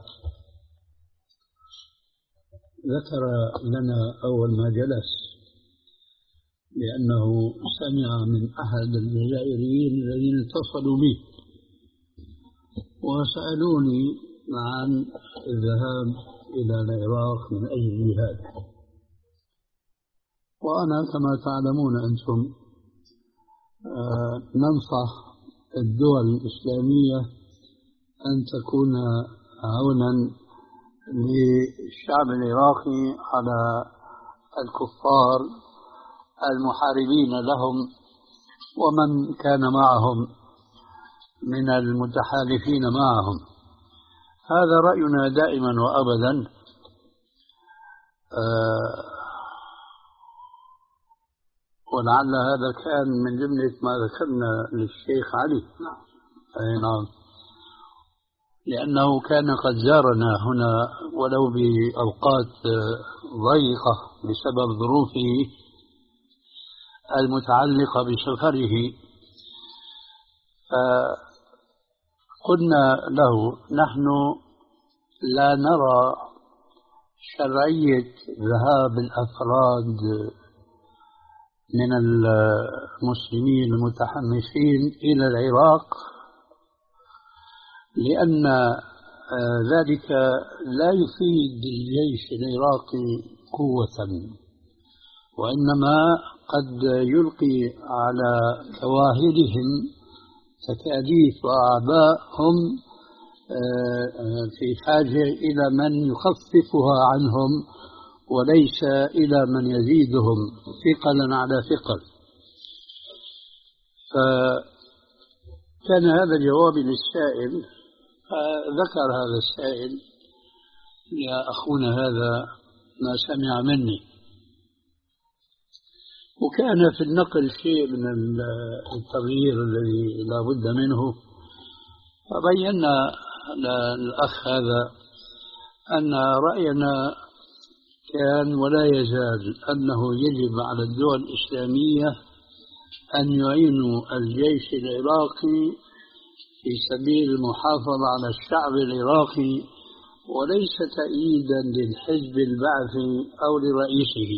ذكر لنا أول ما جلس لأنه سمع من أحد الجزائريين الذين اتصلوا به وسألوني عن الذهاب إلى العراق من أجل الجهاد. وأنا كما تعلمون أنتم آه ننصح الدول الإسلامية أن تكون عونا للشعب العراقي على الكفار المحاربين لهم ومن كان معهم من المتحالفين معهم. هذا رأينا دائما وأبدا. آه ولعل هذا كان من جملة ما ذكرنا للشيخ علي. أي نعم. لأنه كان قد زارنا هنا ولو بأوقات ضيقة بسبب ظروفه المتعلقة بسفره. فقلنا له نحن لا نرى شرعية ذهاب الأفراد من المسلمين المتحمسين إلى العراق، لأن ذلك لا يفيد الجيش العراقي قوة، وإنما قد يلقي على كواهلهم تكاليف وأعباء هم في حاجة إلى من يخففها عنهم وليس إلى من يزيدهم ثقلا على ثقل. فكان هذا جوابي للسائل. فذكر هذا السائل يا أخونا هذا ما سمع مني، وكان في النقل شيء من التغيير الذي لا بد منه. فبينا للأخ هذا أن رأينا كان ولا يزال أنه يجب على الدول الإسلامية أن يعينوا الجيش العراقي في سبيل المحافظة على الشعب العراقي وليس تأييدا للحزب البعثي أو لرئيسه.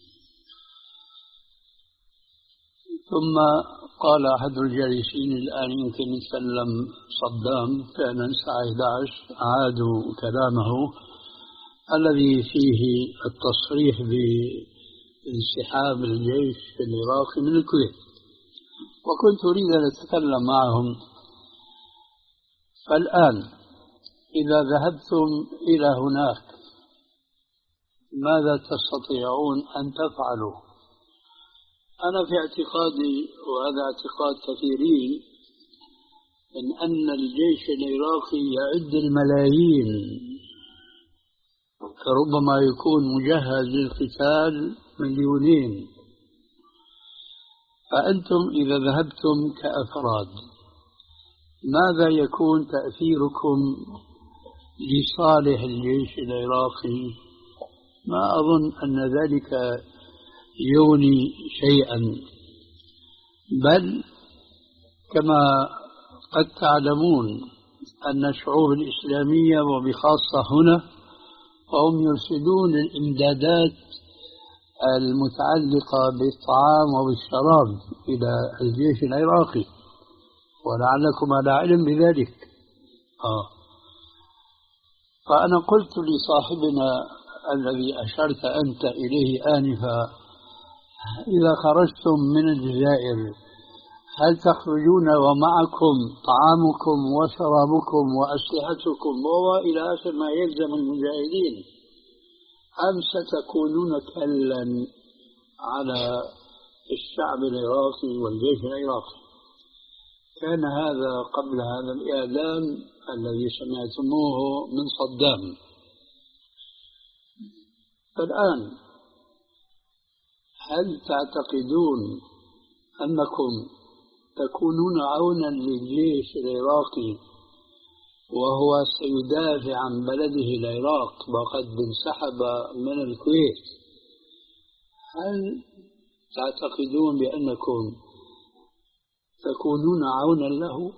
ثم قال أحد الجالسين الآن يمكن يسلم صدام فعلا الساعة إحدى عشر عادوا كلامه الذي فيه التصريح بانسحاب الجيش العراقي من الكويت، وكنت أريد أن أتكلم معهم. فالآن إذا ذهبتم إلى هناك ماذا تستطيعون أن تفعلوا؟ أنا في اعتقادي، وهذا اعتقاد كثيرين، من أن الجيش العراقي يعد الملايين، فربما يكون مجهز للقتال مليونين. فأنتم إذا ذهبتم كأفراد ماذا يكون تأثيركم لصالح الجيش العراقي؟ ما أظن أن ذلك يغني شيئا، بل كما قد تعلمون أن الشعوب الإسلامية وبخاصة هنا هم يرسلون الإمدادات المتعلقة بالطعام وبالشراب إلى الجيش العراقي، ولعلكم على علم بذلك. آه. فأنا قلت لصاحبنا الذي أشرت أنت إليه آنفا: إذا خرجتم من الجزائر هل تخرجون ومعكم طعامكم وشرابكم وأسلحتكم وإلى آخر ما يلزم المجاهدين، أم ستكونون كلا على الشعب العراقي والجيش العراقي؟ كان هذا قبل هذا الإعلان الذي سمعتموه من صدام. الآن هل تعتقدون أنكم تكونون عونا للجيش العراقي وهو سيدافع عن بلده العراق وقد انسحب من الكويت؟ هل تعتقدون بأنكم تكونون عونا له؟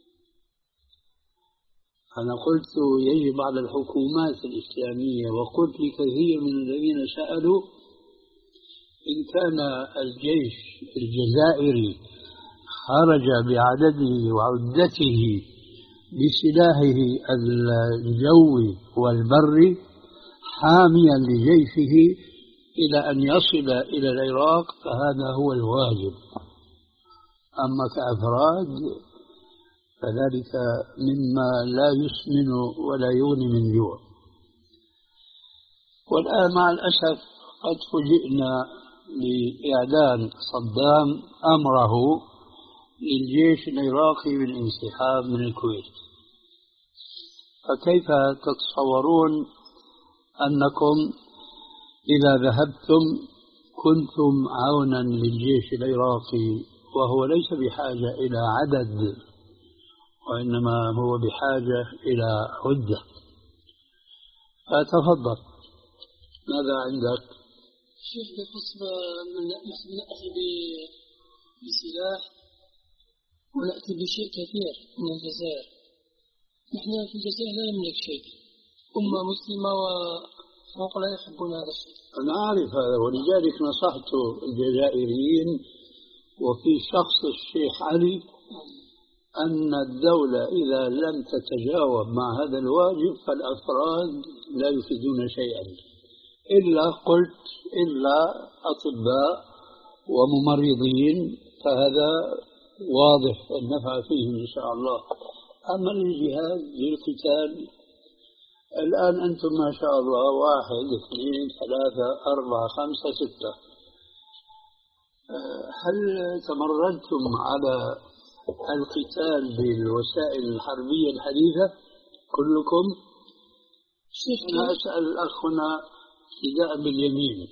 أنا قلت يجب على الحكومات الإسلامية، وقلت لكثير من الذين سألوا: إن كان الجيش الجزائري خرج بعدده وعدته بسلاحه الجوي والبري حاميا لجيشه إلى أن يصل إلى العراق فهذا هو الواجب، أما كأفراد فذلك مما لا يسمن ولا يغني من جوع. والآن مع الأسف قد فوجئنا بإعلان صدام أمره للجيش العراقي بالانسحاب من الكويت. فكيف تتصورون أنكم إذا ذهبتم كنتم عونا للجيش العراقي وهو ليس بحاجة إلى عدد، وإنما هو بحاجة إلى عدة؟ فتفضل، ماذا عندك؟ شيخ، بخصوص نحن نأتي بسلاح ونأتي بشيء كثير من الجزائر. نحن في الجزائر لا نملك شيء، أمة مسلمة وفوق لا يحبون هذا الشيء. أنا أعرف هذا، ولذلك نصحت الجزائريين وفي شخص الشيخ علي أن الدولة إذا لم تتجاوب مع هذا الواجب فالأفراد لا يفيدون شيئا، إلا قلت إلا أطباء وممرضين، فهذا واضح النفع فيهم إن شاء الله. أما الجهاد للقتال الآن أنتم ما شاء الله واحد اثنين ثلاثة أربعة خمسة ستة، هل تمردتم على القتال بالوسائل الحربية الحديثة كلكم؟ أنا أسأل الأخ هنا ابتداء باليمين،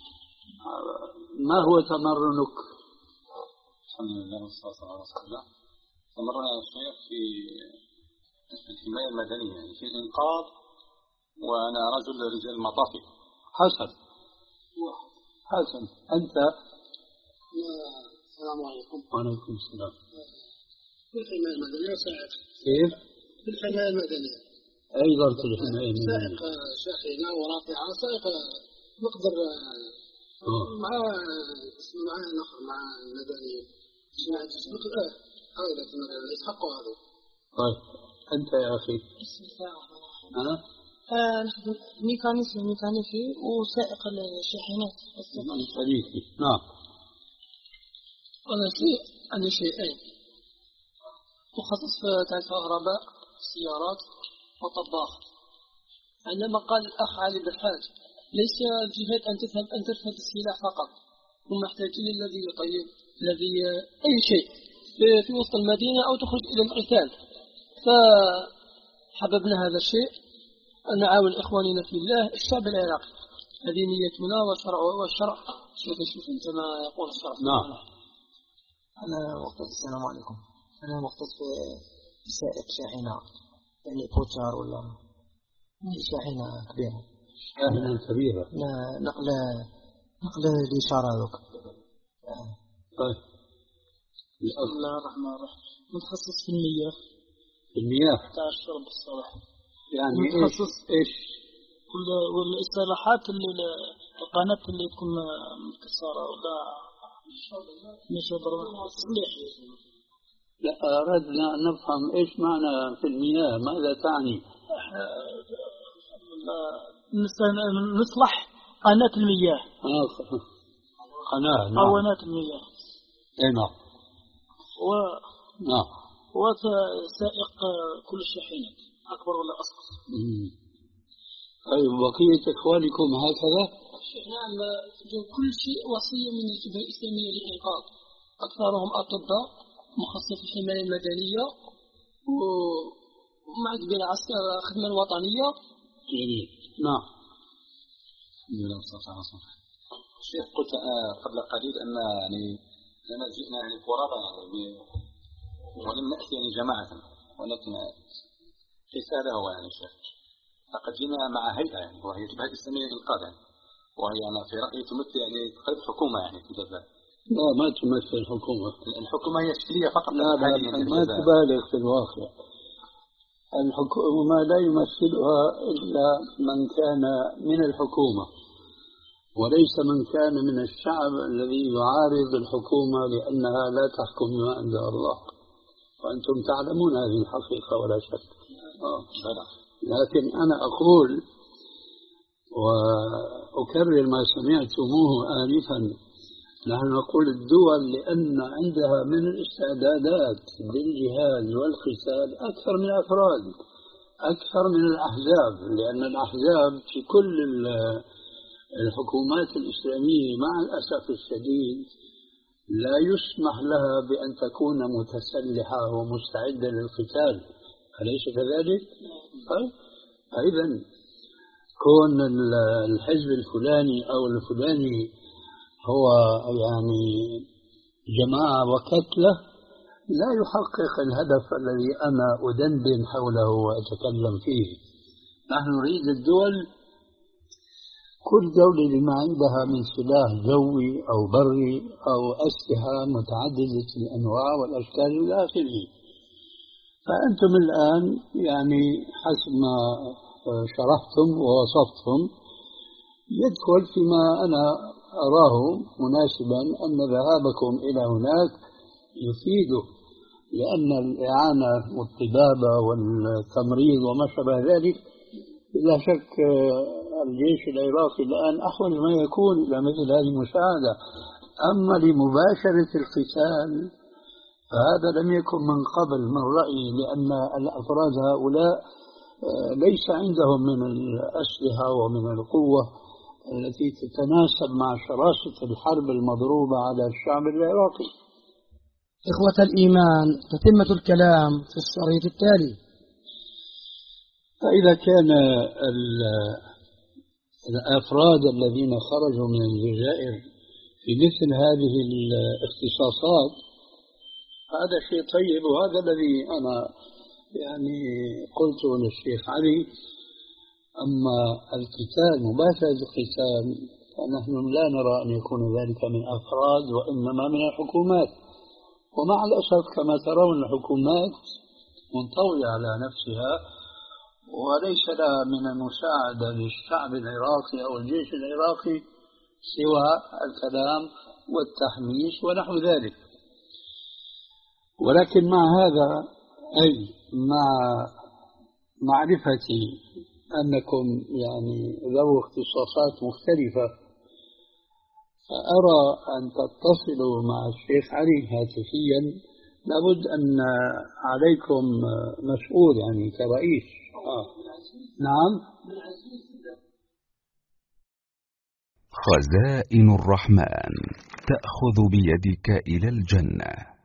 ما هو تمرنك؟ الحمد لله والصلاة على رسول الله. تمرنا يا شيخ في الحماية المدنية، يعني في الإنقاذ، وأنا رجل رجال المطافي. حسن حسن أنت؟ السلام عليكم. وعليكم السلام. في الحماية المدنية سائق. كيف؟ في الحماية المدنية. أيضا في الحماية المدنية. سائق شاحنة ورافعة، سائق نقدر مع مع نخر مع المدنيين. جماعة نقدر آه هذا المدنيين يسحقوا هذا. طيب أنت يا أخي؟ بسم الله الرحمن الرحيم. أنا؟ آه نحن ميكانيسي ميكانيكي وسائق الشاحنات. ميكانيكي، نعم. أنا شيء عندي شيئين، مخصص في تعريف كهرباء السيارات وطباخ. عندما قال الأخ علي بالحاج ليس الجهاد أن تذهب أن ترفض السلاح فقط، هم محتاجين الذي يطيب الذي أي شيء في وسط المدينة أو تخرج إلى القتال. فحببنا هذا الشيء أن نعاون إخواننا في الله الشعب العراقي، هذه نيتنا والشرع والشرع شوف شوف أنت ما يقول الشرع. نعم. أنا مختص السلام عليكم. أنا مختص في سائق شاحنة، يعني بوتشار ولا شاحنة كبيرة. شاحنة كبيرة. لا نقل نقل الإشارة ذوك. طيب. بسم الله الرحمن الرحيم. متخصص في المياه. في المياه. بتاع الشرب الصالح. يعني متخصص إيش إيش؟ والإصلاحات اللي القناة اللي تكون متكسرة ولا مش تصليح. لا أردنا أن نفهم إيش معنى في المياه، ماذا تعني؟ نصلح قناة المياه. آه قناة. نعم. قناة المياه. إيه نعم. و نعم. وسائق كل الشاحنات أكبر ولا أصغر. طيب بقية إخوانكم هكذا؟ نعم، كل شيء وصية من الجبهة الإسلامية للإنقاذ. أكثرهم أطباء مخصصين في الحماية المدنية ومع كبير عسكر الخدمة الوطنية. جميل. نعم. الشيخ قلت قبل قليل أن يعني لما جئنا يعني فرادى ولم نأتي يعني جماعة، ولكن رسالة هو يعني الشيخ لقد جئنا مع هيئة يعني وهي الجبهة الإسلامية للإنقاذ يعني، وهي أنا في رأيي تمثل يعني قلب حكومة يعني في الجزائر. لا ما تمثل الحكومة. الحكومة هي شكلية فقط. لا لا ما تبالغ في الواقع. الحكومة لا يمثلها إلا من كان من الحكومة، وليس من كان من الشعب الذي يعارض الحكومة لأنها لا تحكم ما أنزل الله، وأنتم تعلمون هذه الحقيقة ولا شك. آه. لكن أنا أقول وأكرر ما سمعتموه آنفا، نحن نقول الدول لأن عندها من الاستعدادات للجهاد والقتال أكثر من الأفراد، أكثر من الأحزاب، لأن الأحزاب في كل الحكومات الإسلامية مع الأسف الشديد لا يسمح لها بأن تكون متسلحة ومستعدة للقتال، أليس كذلك؟ فإذا كون الحزب الفلاني أو الفلاني هو يعني جماعة وكتلة لا يحقق الهدف الذي أنا أدندن حوله وأتكلم فيه. نحن نريد الدول كل دولة بما عندها من سلاح جوي أو بري أو أسلحة متعددة الأنواع والأشكال إلى آخره. فأنتم الآن يعني حسب ما شرحتم ووصفتم يدخل فيما أنا أراه مناسبا أن ذهابكم إلى هناك يفيد، لأن الإعانة والطبابة والتمريض وما شابه ذلك لا شك الجيش العراقي الآن أحوج ما يكون إلى مثل هذه المساعدة. أما لمباشرة القتال فهذا لم يكن من قبل من رأيي، لأن الأفراد هؤلاء ليس عندهم من الأسلحة ومن القوة التي تتناسب مع شراسة الحرب المضروبة على الشعب العراقي. إخوة الإيمان، تتمة الكلام في الشريط التالي. فإذا كان الأفراد الذين خرجوا من الجزائر في مثل هذه الاختصاصات هذا شيء طيب، وهذا الذي أنا يعني قلته للشيخ علي. أما القتال مباشرة القتال فنحن لا نرى أن يكون ذلك من أفراد وإنما من الحكومات، ومع الأسف كما ترون الحكومات منطوية على نفسها وليس لها من المساعدة للشعب العراقي أو الجيش العراقي سوى الكلام والتحميس ونحو ذلك. ولكن مع هذا أي مع معرفتي أنكم يعني ذو اختصاصات مختلفة فأرى أن تتصلوا مع الشيخ علي هاتفيا، لابد أن عليكم مسؤول يعني كرئيس. آه. نعم. خزائن الرحمن تأخذ بيدك إلى الجنة.